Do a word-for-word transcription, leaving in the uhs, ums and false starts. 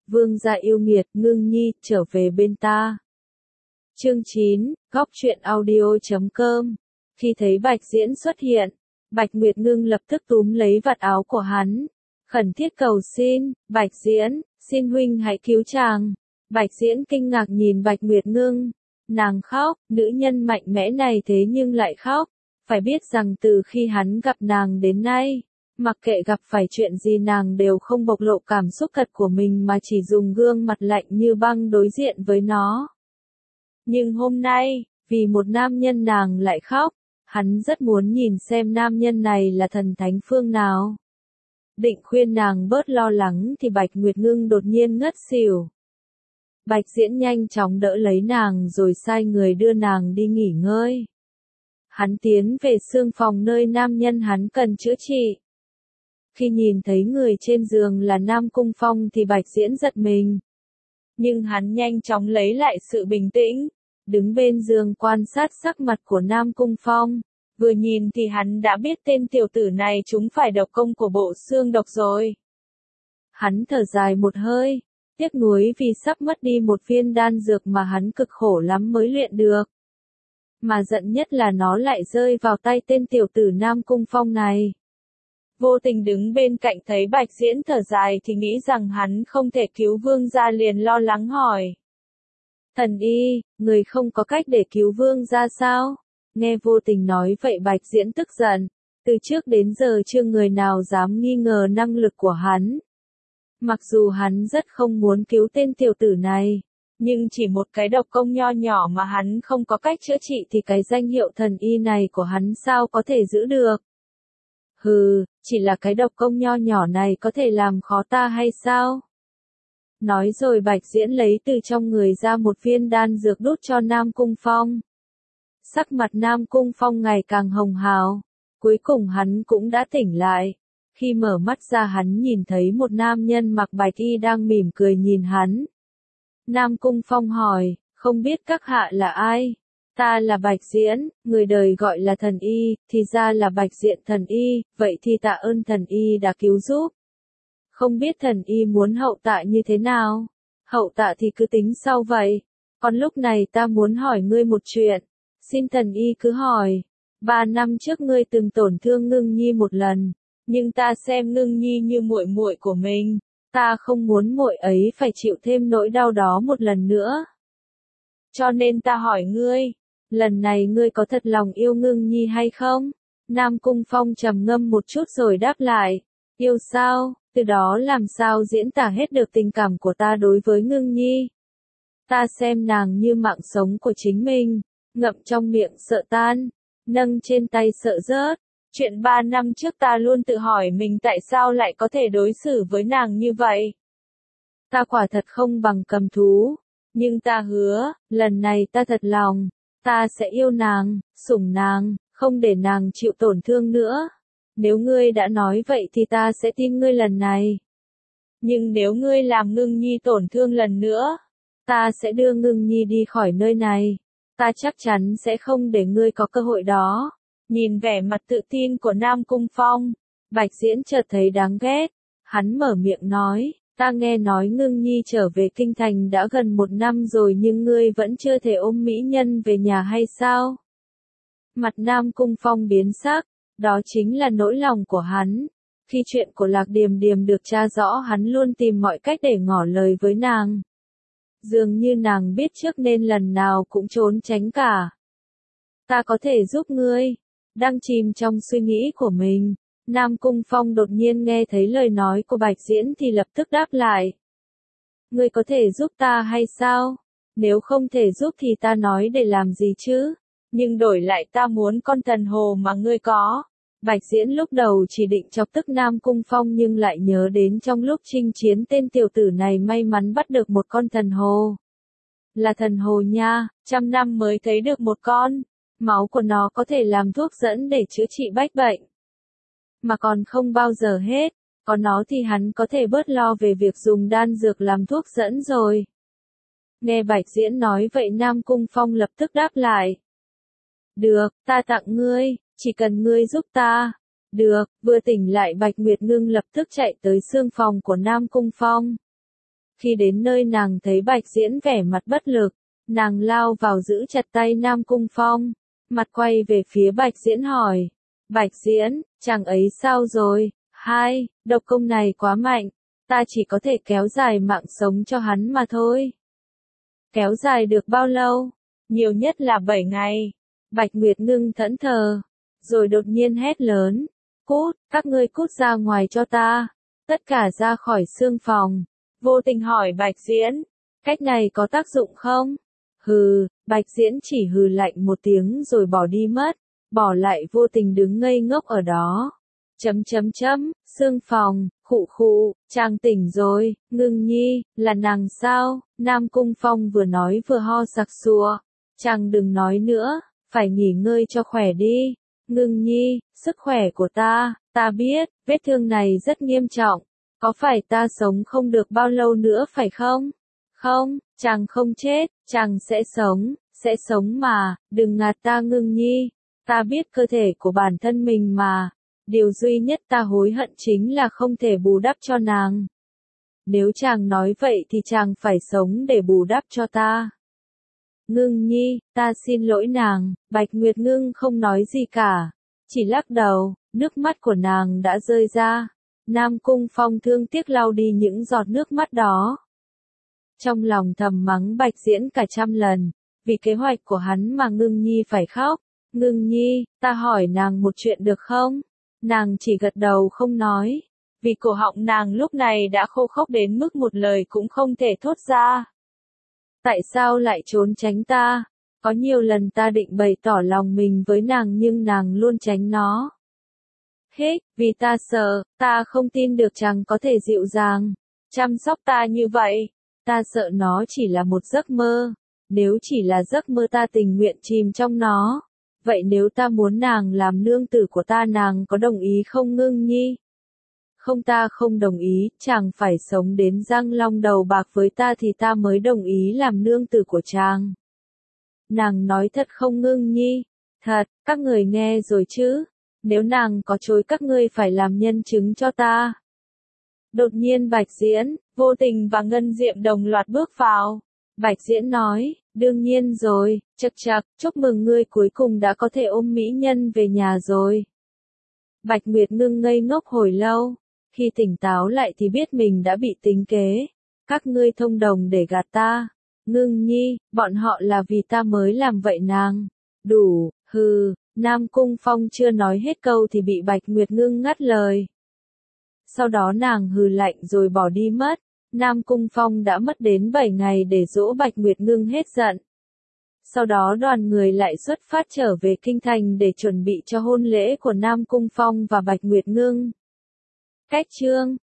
Vương gia yêu nghiệt, Ngưng Nhi, trở về bên ta. Chương chín, góc truyện audio chấm com. Khi thấy Bạch Diễn xuất hiện, Bạch Nguyệt Ngưng lập tức túm lấy vạt áo của hắn, khẩn thiết cầu xin, Bạch Diễn, xin huynh hãy cứu chàng. Bạch Diễn kinh ngạc nhìn Bạch Nguyệt Ngưng, nàng khóc, nữ nhân mạnh mẽ này thế nhưng lại khóc, phải biết rằng từ khi hắn gặp nàng đến nay, mặc kệ gặp phải chuyện gì nàng đều không bộc lộ cảm xúc thật của mình mà chỉ dùng gương mặt lạnh như băng đối diện với nó. Nhưng hôm nay, vì một nam nhân nàng lại khóc, hắn rất muốn nhìn xem nam nhân này là thần thánh phương nào. Định khuyên nàng bớt lo lắng thì Bạch Nguyệt Ngưng đột nhiên ngất xỉu. Bạch Diễn nhanh chóng đỡ lấy nàng rồi sai người đưa nàng đi nghỉ ngơi. Hắn tiến về xương phòng nơi nam nhân hắn cần chữa trị. Khi nhìn thấy người trên giường là Nam Cung Phong thì Bạch Diễn giật mình. Nhưng hắn nhanh chóng lấy lại sự bình tĩnh, đứng bên giường quan sát sắc mặt của Nam Cung Phong. Vừa nhìn thì hắn đã biết tên tiểu tử này trúng phải độc công của bộ xương độc rồi. Hắn thở dài một hơi, tiếc nuối vì sắp mất đi một viên đan dược mà hắn cực khổ lắm mới luyện được. Mà giận nhất là nó lại rơi vào tay tên tiểu tử Nam Cung Phong này. Vô tình đứng bên cạnh thấy Bạch Diễn thở dài thì nghĩ rằng hắn không thể cứu vương gia liền lo lắng hỏi. Thần y, người không có cách để cứu vương gia sao? Nghe vô tình nói vậy Bạch Diễn tức giận, từ trước đến giờ chưa người nào dám nghi ngờ năng lực của hắn. Mặc dù hắn rất không muốn cứu tên tiểu tử này, nhưng chỉ một cái độc công nho nhỏ mà hắn không có cách chữa trị thì cái danh hiệu thần y này của hắn sao có thể giữ được. Hừ, chỉ là cái độc công nho nhỏ này có thể làm khó ta hay sao? Nói rồi Bạch Diễn lấy từ trong người ra một viên đan dược đút cho Nam Cung Phong. Sắc mặt Nam Cung Phong ngày càng hồng hào, cuối cùng hắn cũng đã tỉnh lại. Khi mở mắt ra hắn nhìn thấy một nam nhân mặc bạch y đang mỉm cười nhìn hắn. Nam Cung Phong hỏi, không biết các hạ là ai? Ta là Bạch Diễn, người đời gọi là thần y, thì ra là Bạch Diện thần y, vậy thì tạ ơn thần y đã cứu giúp. Không biết thần y muốn hậu tạ như thế nào? Hậu tạ thì cứ tính sau vậy. Còn lúc này ta muốn hỏi ngươi một chuyện. Xin thần y cứ hỏi. Ba năm trước ngươi từng tổn thương Ngưng Nhi một lần, nhưng ta xem Ngưng Nhi như muội muội của mình, ta không muốn muội ấy phải chịu thêm nỗi đau đó một lần nữa. Cho nên ta hỏi ngươi, lần này ngươi có thật lòng yêu Ngưng Nhi hay không? Nam Cung Phong trầm ngâm một chút rồi đáp lại, yêu sao, từ đó làm sao diễn tả hết được tình cảm của ta đối với Ngưng Nhi. Ta xem nàng như mạng sống của chính mình, ngậm trong miệng sợ tan, nâng trên tay sợ rớt. Chuyện ba năm trước ta luôn tự hỏi mình tại sao lại có thể đối xử với nàng như vậy. Ta quả thật không bằng cầm thú, nhưng ta hứa, lần này ta thật lòng, ta sẽ yêu nàng, sủng nàng, không để nàng chịu tổn thương nữa. Nếu ngươi đã nói vậy thì ta sẽ tin ngươi lần này. Nhưng nếu ngươi làm Ngưng Nhi tổn thương lần nữa, ta sẽ đưa Ngưng Nhi đi khỏi nơi này. Ta chắc chắn sẽ không để ngươi có cơ hội đó. Nhìn vẻ mặt tự tin của Nam Cung Phong, Bạch Diễn chợt thấy đáng ghét. Hắn mở miệng nói, ta nghe nói Ngưng Nhi trở về kinh thành đã gần một năm rồi nhưng ngươi vẫn chưa thể ôm mỹ nhân về nhà hay sao? Mặt Nam Cung Phong biến sắc, đó chính là nỗi lòng của hắn. Khi chuyện của Lạc Điềm Điềm được tra rõ hắn luôn tìm mọi cách để ngỏ lời với nàng. Dường như nàng biết trước nên lần nào cũng trốn tránh cả. Ta có thể giúp ngươi. Đang chìm trong suy nghĩ của mình, Nam Cung Phong đột nhiên nghe thấy lời nói của Bạch Diễn thì lập tức đáp lại. Ngươi có thể giúp ta hay sao? Nếu không thể giúp thì ta nói để làm gì chứ? Nhưng đổi lại ta muốn con thần hồ mà ngươi có. Bạch Diễn lúc đầu chỉ định chọc tức Nam Cung Phong nhưng lại nhớ đến trong lúc chinh chiến tên tiểu tử này may mắn bắt được một con thần hồ. Là thần hồ nha, trăm năm mới thấy được một con. Máu của nó có thể làm thuốc dẫn để chữa trị bách bệnh. Mà còn không bao giờ hết, có nó thì hắn có thể bớt lo về việc dùng đan dược làm thuốc dẫn rồi. Nghe Bạch Diễn nói vậy Nam Cung Phong lập tức đáp lại. Được, ta tặng ngươi, chỉ cần ngươi giúp ta. Được, vừa tỉnh lại Bạch Nguyệt Ngưng lập tức chạy tới xương phòng của Nam Cung Phong. Khi đến nơi nàng thấy Bạch Diễn vẻ mặt bất lực, nàng lao vào giữ chặt tay Nam Cung Phong, mặt quay về phía Bạch Diễn hỏi, Bạch Diễn, chàng ấy sao rồi? Hai, độc công này quá mạnh, ta chỉ có thể kéo dài mạng sống cho hắn mà thôi. Kéo dài được bao lâu? Nhiều nhất là bảy ngày. Bạch Nguyệt Ngưng thẫn thờ, rồi đột nhiên hét lớn, cút, các ngươi cút ra ngoài cho ta, tất cả ra khỏi xương phòng. Vô Tình hỏi Bạch Diễn, cách này có tác dụng không? Hừ, Bạch Diễn chỉ hừ lạnh một tiếng rồi bỏ đi mất, bỏ lại Vô Tình đứng ngây ngốc ở đó. Chấm chấm chấm, xương phòng, khụ khụ, chàng tỉnh rồi, Ngưng nhi, là nàng sao? Nam Cung Phong vừa nói vừa ho sặc sụa, chàng đừng nói nữa, phải nghỉ ngơi cho khỏe đi. Ngưng nhi, sức khỏe của ta, ta biết, vết thương này rất nghiêm trọng, có phải ta sống không được bao lâu nữa phải không? Không, chàng không chết, chàng sẽ sống, sẽ sống mà, đừng ngạt ta Ngưng nhi, ta biết cơ thể của bản thân mình mà. Điều duy nhất ta hối hận chính là không thể bù đắp cho nàng. Nếu chàng nói vậy thì chàng phải sống để bù đắp cho ta. Ngưng nhi, ta xin lỗi nàng. Bạch Nguyệt Ngưng không nói gì cả, chỉ lắc đầu, nước mắt của nàng đã rơi ra. Nam Cung Phong thương tiếc lau đi những giọt nước mắt đó. Trong lòng thầm mắng Bạch Diễn cả trăm lần, vì kế hoạch của hắn mà Ngưng nhi phải khóc. Ngưng nhi, ta hỏi nàng một chuyện được không? Nàng chỉ gật đầu không nói, vì cổ họng nàng lúc này đã khô khốc đến mức một lời cũng không thể thốt ra. Tại sao lại trốn tránh ta? Có nhiều lần ta định bày tỏ lòng mình với nàng nhưng nàng luôn tránh nó. Hết, vì ta sợ, ta không tin được chàng có thể dịu dàng, chăm sóc ta như vậy. Ta sợ nó chỉ là một giấc mơ. Nếu chỉ là giấc mơ ta tình nguyện chìm trong nó. Vậy nếu ta muốn nàng làm nương tử của ta nàng có đồng ý không Ngưng nhi? Không, ta không đồng ý, chàng phải sống đến răng long đầu bạc với ta thì ta mới đồng ý làm nương tử của chàng. Nàng nói thật không Ngưng nhi? Thật, các người nghe rồi chứ? Nếu nàng có chối các ngươi phải làm nhân chứng cho ta. Đột nhiên Bạch Diễn, Vô Tình và Ngân Diệm đồng loạt bước vào. Bạch Diễn nói, đương nhiên rồi, chậc chậc, chúc mừng ngươi cuối cùng đã có thể ôm mỹ nhân về nhà rồi. Bạch Nguyệt Ngưng ngây ngốc hồi lâu, khi tỉnh táo lại thì biết mình đã bị tính kế. Các ngươi thông đồng để gạt ta. Ngưng nhi, bọn họ là vì ta mới làm vậy nàng. Đủ, hừ, Nam Cung Phong chưa nói hết câu thì bị Bạch Nguyệt Ngưng ngắt lời. Sau đó nàng hừ lạnh rồi bỏ đi mất. Nam Cung Phong đã mất đến bảy ngày để dỗ Bạch Nguyệt Ngưng hết giận. Sau đó đoàn người lại xuất phát trở về Kinh Thành để chuẩn bị cho hôn lễ của Nam Cung Phong và Bạch Nguyệt Ngưng. Cách chương